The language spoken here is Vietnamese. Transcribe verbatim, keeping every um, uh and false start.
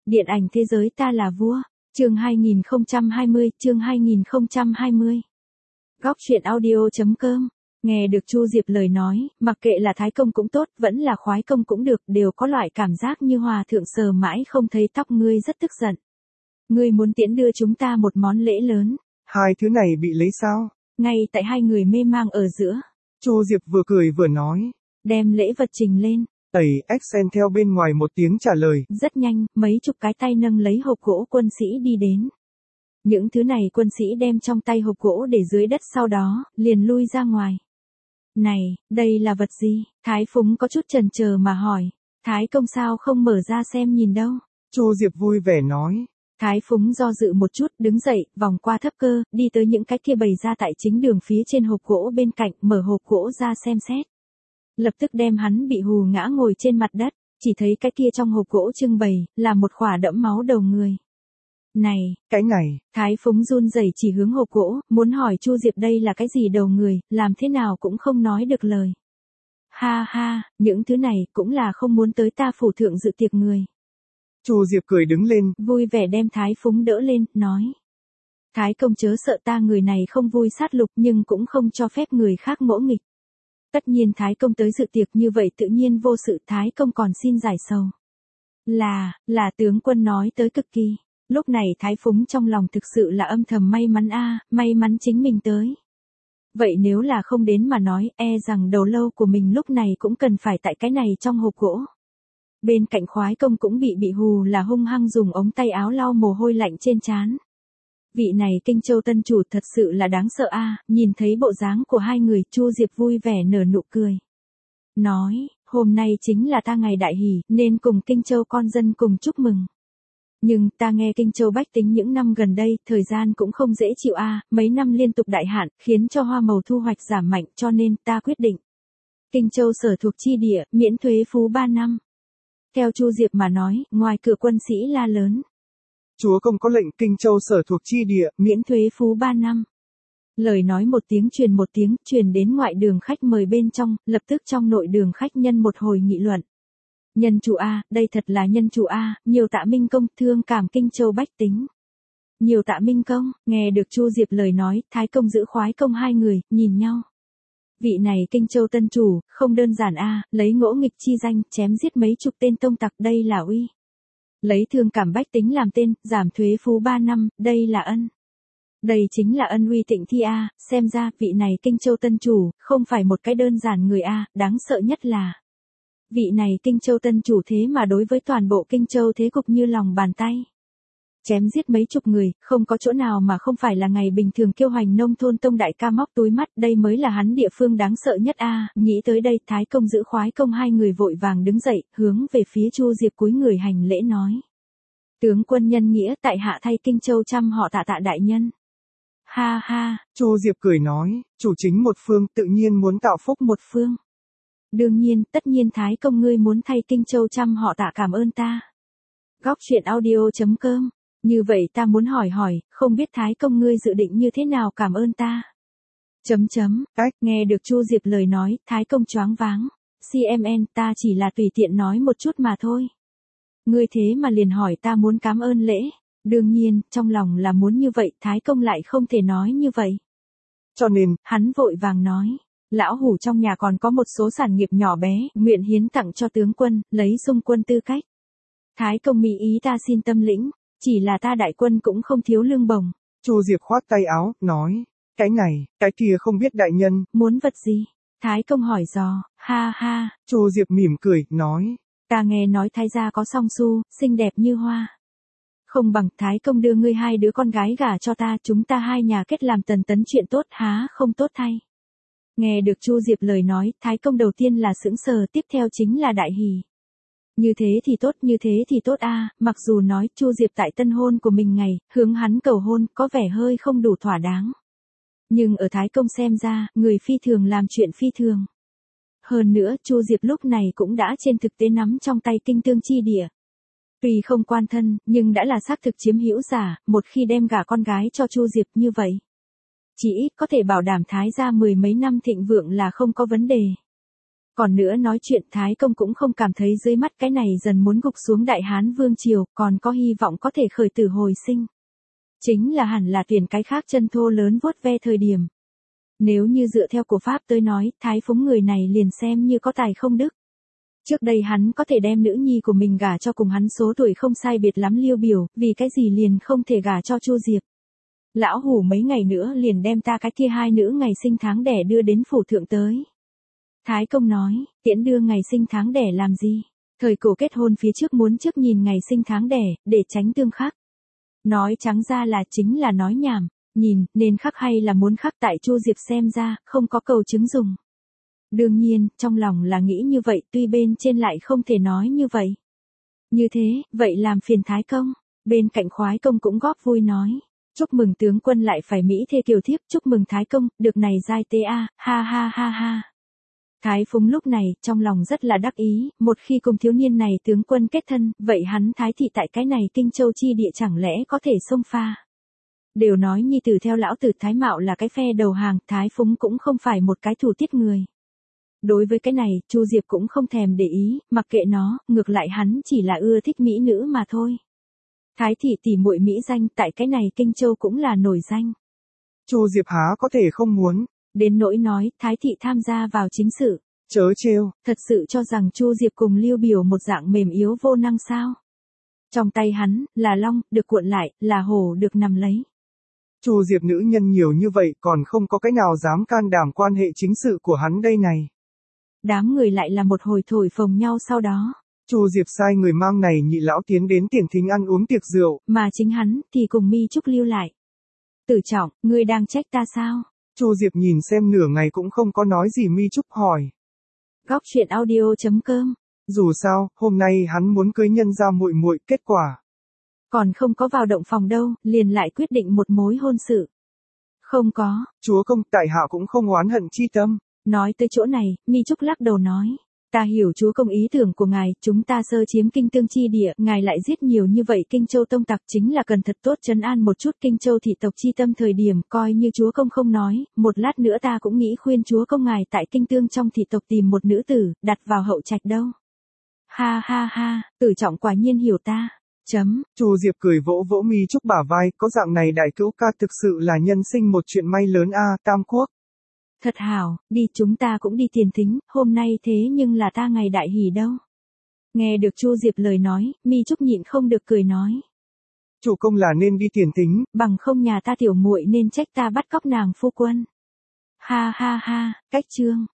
Điện ảnh thế giới ta là vua. Chương hai nghìn không trăm hai mươi, chương hai nghìn không trăm hai mươi. Góc truyện audio chấm com. Nghe được Chu Diệp lời nói, mặc kệ là Thái Công cũng tốt, vẫn là Khoái Công cũng được, đều có loại cảm giác như hòa thượng sờ mãi không thấy tóc, ngươi rất tức giận. Ngươi muốn tiễn đưa chúng ta một món lễ lớn. Hai thứ này bị lấy sao? Ngay tại hai người mê mang ở giữa. Chu Diệp vừa cười vừa nói. Đem lễ vật trình lên. Tẩy Excel theo bên ngoài một tiếng trả lời. Rất nhanh, mấy chục cái tay nâng lấy hộp gỗ quân sĩ đi đến. Những thứ này quân sĩ đem trong tay hộp gỗ để dưới đất, sau đó, liền lui ra ngoài. Này, đây là vật gì? Thái Phúng có chút chần chờ mà hỏi. Thái Công sao không mở ra xem nhìn đâu? Chu Diệp vui vẻ nói. Thái Phúng do dự một chút, đứng dậy, vòng qua thấp cơ, đi tới những cái kia bày ra tại chính đường phía trên hộp gỗ bên cạnh, mở hộp gỗ ra xem xét. Lập tức đem hắn bị hù ngã ngồi trên mặt đất, chỉ thấy cái kia trong hộp gỗ trưng bày, là một khỏa đẫm máu đầu người. Này, cái này, Thái Phúng run rẩy chỉ hướng hộp gỗ, muốn hỏi Chu Diệp đây là cái gì đầu người, làm thế nào cũng không nói được lời. Ha ha, những thứ này cũng là không muốn tới ta phủ thượng dự tiệc người. Chu Diệp cười đứng lên, vui vẻ đem Thái Phúng đỡ lên, nói. Thái Công chớ sợ, ta người này không vui sát lục nhưng cũng không cho phép người khác ngỗ nghịch. Tất nhiên Thái Công tới dự tiệc như vậy tự nhiên vô sự, Thái Công còn xin giải sầu. Là, là tướng quân nói tới cực kỳ. Lúc này Thái Phúng trong lòng thực sự là âm thầm may mắn a, may mắn chính mình tới. Vậy nếu là không đến mà nói, e rằng đầu lâu của mình lúc này cũng cần phải tại cái này trong hộp gỗ. Bên cạnh Khoái Công cũng bị bị hù là hung hăng dùng ống tay áo lau mồ hôi lạnh trên trán. Vị này Kinh Châu tân chủ thật sự là đáng sợ a, nhìn thấy bộ dáng của hai người, Chu Diệp vui vẻ nở nụ cười. Nói, hôm nay chính là ta ngày đại hỷ, nên cùng Kinh Châu con dân cùng chúc mừng. Nhưng ta nghe Kinh Châu bách tính những năm gần đây, thời gian cũng không dễ chịu a, mấy năm liên tục đại hạn, khiến cho hoa màu thu hoạch giảm mạnh, cho nên ta quyết định. Kinh Châu sở thuộc chi địa, miễn thuế phú ba năm. Theo Chu Diệp mà nói, ngoài cửa quân sĩ la lớn. Chúa công có lệnh Kinh Châu sở thuộc chi địa, miễn thuế phú ba năm. Lời nói một tiếng truyền một tiếng, truyền đến ngoại đường khách mời bên trong, lập tức trong nội đường khách nhân một hồi nghị luận. Nhân chủ A, đây thật là nhân chủ A, nhiều tạ minh công, thương cảm Kinh Châu bách tính. Nhiều tạ minh công, nghe được Chu Diệp lời nói, Thái Công giữ Khoái Công hai người, nhìn nhau. Vị này Kinh Châu tân chủ, không đơn giản A, lấy ngỗ nghịch chi danh, chém giết mấy chục tên tông tặc, đây là uy. Lấy thương cảm bách tính làm tên, giảm thuế phú ba năm, đây là ân. Đây chính là ân uy tịnh thi A, xem ra vị này Kinh Châu tân chủ, không phải một cái đơn giản người A, đáng sợ nhất là. Vị này Kinh Châu tân chủ thế mà đối với toàn bộ Kinh Châu thế cục như lòng bàn tay. Chém giết mấy chục người, không có chỗ nào mà không phải là ngày bình thường kiêu hành nông thôn tông đại ca móc túi mắt, đây mới là hắn địa phương đáng sợ nhất a. Nghĩ tới đây, Thái Công giữ Khoái Công hai người vội vàng đứng dậy, hướng về phía Chu Diệp cúi người hành lễ nói. Tướng quân nhân nghĩa, tại hạ thay Kinh Châu trăm họ tạ tạ đại nhân. Ha ha, Chu Diệp cười nói, chủ chính một phương tự nhiên muốn tạo phúc một phương. Đương nhiên, tất nhiên Thái Công ngươi muốn thay Kinh Châu trăm họ tạ cảm ơn ta. Góc truyện audio chấm com. Như vậy ta muốn hỏi hỏi, không biết Thái Công ngươi dự định như thế nào cảm ơn ta? Chấm chấm, cách, nghe được Chu Diệp lời nói, Thái Công choáng váng. xê em en, ta chỉ là tùy tiện nói một chút mà thôi. Ngươi thế mà liền hỏi ta muốn cảm ơn lễ. Đương nhiên, trong lòng là muốn như vậy, Thái Công lại không thể nói như vậy. Cho nên, hắn vội vàng nói. Lão hủ trong nhà còn có một số sản nghiệp nhỏ bé, nguyện hiến tặng cho tướng quân, lấy xung quân tư cách. Thái Công mỹ ý ta xin tâm lĩnh. Chỉ là ta đại quân cũng không thiếu lương bổng. Chu Diệp khoát tay áo, nói, cái này, cái kia không biết đại nhân. Muốn vật gì? Thái Công hỏi dò, ha ha. Chu Diệp mỉm cười, nói. Ta nghe nói Thái gia có song su, xinh đẹp như hoa. Không bằng Thái Công đưa ngươi hai đứa con gái gả cho ta, chúng ta hai nhà kết làm tần tấn chuyện tốt há không tốt thay. Nghe được Chu Diệp lời nói, Thái Công đầu tiên là sững sờ, tiếp theo chính là đại hỉ. Như thế thì tốt, như thế thì tốt a, mặc dù nói Chu Diệp tại tân hôn của mình ngày, hướng hắn cầu hôn, có vẻ hơi không đủ thỏa đáng. Nhưng ở Thái Công xem ra, người phi thường làm chuyện phi thường. Hơn nữa, Chu Diệp lúc này cũng đã trên thực tế nắm trong tay kinh tương chi địa. Tuy không quan thân, nhưng đã là xác thực chiếm hữu giả, một khi đem gả con gái cho Chu Diệp như vậy. Chỉ ít có thể bảo đảm Thái gia mười mấy năm thịnh vượng là không có vấn đề. Còn nữa nói chuyện Thái Công cũng không cảm thấy dưới mắt cái này dần muốn gục xuống Đại Hán Vương Triều, còn có hy vọng có thể khởi tử hồi sinh. Chính là hẳn là tuyển cái khác chân thô lớn vuốt ve thời điểm. Nếu như dựa theo của Pháp tới nói, Thái Phúng người này liền xem như có tài không đức. Trước đây hắn có thể đem nữ nhi của mình gả cho cùng hắn số tuổi không sai biệt lắm Liêu Biểu, vì cái gì liền không thể gả cho Chu Diệp. Lão hủ mấy ngày nữa liền đem ta cái kia hai nữ ngày sinh tháng đẻ đưa đến phủ thượng tới. Thái Công nói, tiễn đưa ngày sinh tháng đẻ làm gì? Thời cổ kết hôn phía trước muốn trước nhìn ngày sinh tháng đẻ, để tránh tương khắc. Nói trắng ra là chính là nói nhảm, nhìn, nên khắc hay là muốn khắc tại Chu Diệp xem ra, không có cầu chứng dùng. Đương nhiên, trong lòng là nghĩ như vậy, tuy bên trên lại không thể nói như vậy. Như thế, vậy làm phiền Thái Công. Bên cạnh Khoái Công cũng góp vui nói. Chúc mừng tướng quân lại phải Mỹ thê kiều thiếp, chúc mừng Thái Công, được này giai tế a, ha ha ha ha. Thái Phúng lúc này, trong lòng rất là đắc ý, một khi cùng thiếu niên này tướng quân kết thân, vậy hắn Thái thị tại cái này Kinh Châu chi địa chẳng lẽ có thể xông pha. Đều nói nhi tử theo lão tử Thái Mạo là cái phe đầu hàng, Thái Phúng cũng không phải một cái thủ tiết người. Đối với cái này, Chu Diệp cũng không thèm để ý, mặc kệ nó, ngược lại hắn chỉ là ưa thích mỹ nữ mà thôi. Thái thị tỷ muội mỹ danh tại cái này Kinh Châu cũng là nổi danh. Chu Diệp há có thể không muốn. Đến nỗi nói, Thái thị tham gia vào chính sự. Chớ trêu. Thật sự cho rằng Chu Diệp cùng Liêu Biểu một dạng mềm yếu vô năng sao? Trong tay hắn, là long, được cuộn lại, là hổ được nằm lấy. Chu Diệp nữ nhân nhiều như vậy còn không có cái nào dám can đảm quan hệ chính sự của hắn đây này. Đám người lại là một hồi thổi phồng nhau sau đó. Chu Diệp sai người mang này nhị lão tiến đến tiền thính ăn uống tiệc rượu. Mà chính hắn, thì cùng Mi Trúc lưu lại. Tử Trọng, ngươi đang trách ta sao? Chu Diệp nhìn xem nửa ngày cũng không có nói gì Mi Trúc hỏi. Góc truyện audio chấm com. Dù sao, hôm nay hắn muốn cưới nhân ra muội muội, kết quả. Còn không có vào động phòng đâu, liền lại quyết định một mối hôn sự. Không có. Chúa công, tại hạ cũng không oán hận chi tâm. Nói tới chỗ này, Mi Trúc lắc đầu nói. Ta hiểu chúa công ý tưởng của ngài, chúng ta sơ chiếm Kinh Tương chi địa, ngài lại giết nhiều như vậy Kinh Châu tông tặc chính là cần thật tốt trấn an một chút Kinh Châu thị tộc chi tâm thời điểm, coi như chúa công không nói, một lát nữa ta cũng nghĩ khuyên chúa công ngài tại Kinh Tương trong thị tộc tìm một nữ tử, đặt vào hậu trạch đâu. Ha ha ha, Tử Trọng quả nhiên hiểu ta. Chấm. Chu Diệp cười vỗ vỗ Mi Trúc bả vai, có dạng này đại cữu ca thực sự là nhân sinh một chuyện may lớn a, Tam Quốc. Thật hảo, đi chúng ta cũng đi tiền thính, hôm nay thế nhưng là ta ngày đại hỷ đâu. Nghe được Chu Diệp lời nói, Mi Trúc nhịn không được cười nói. Chủ công là nên đi tiền thính. Bằng không nhà ta tiểu muội nên trách ta bắt cóc nàng phu quân. Ha ha ha, cách chương.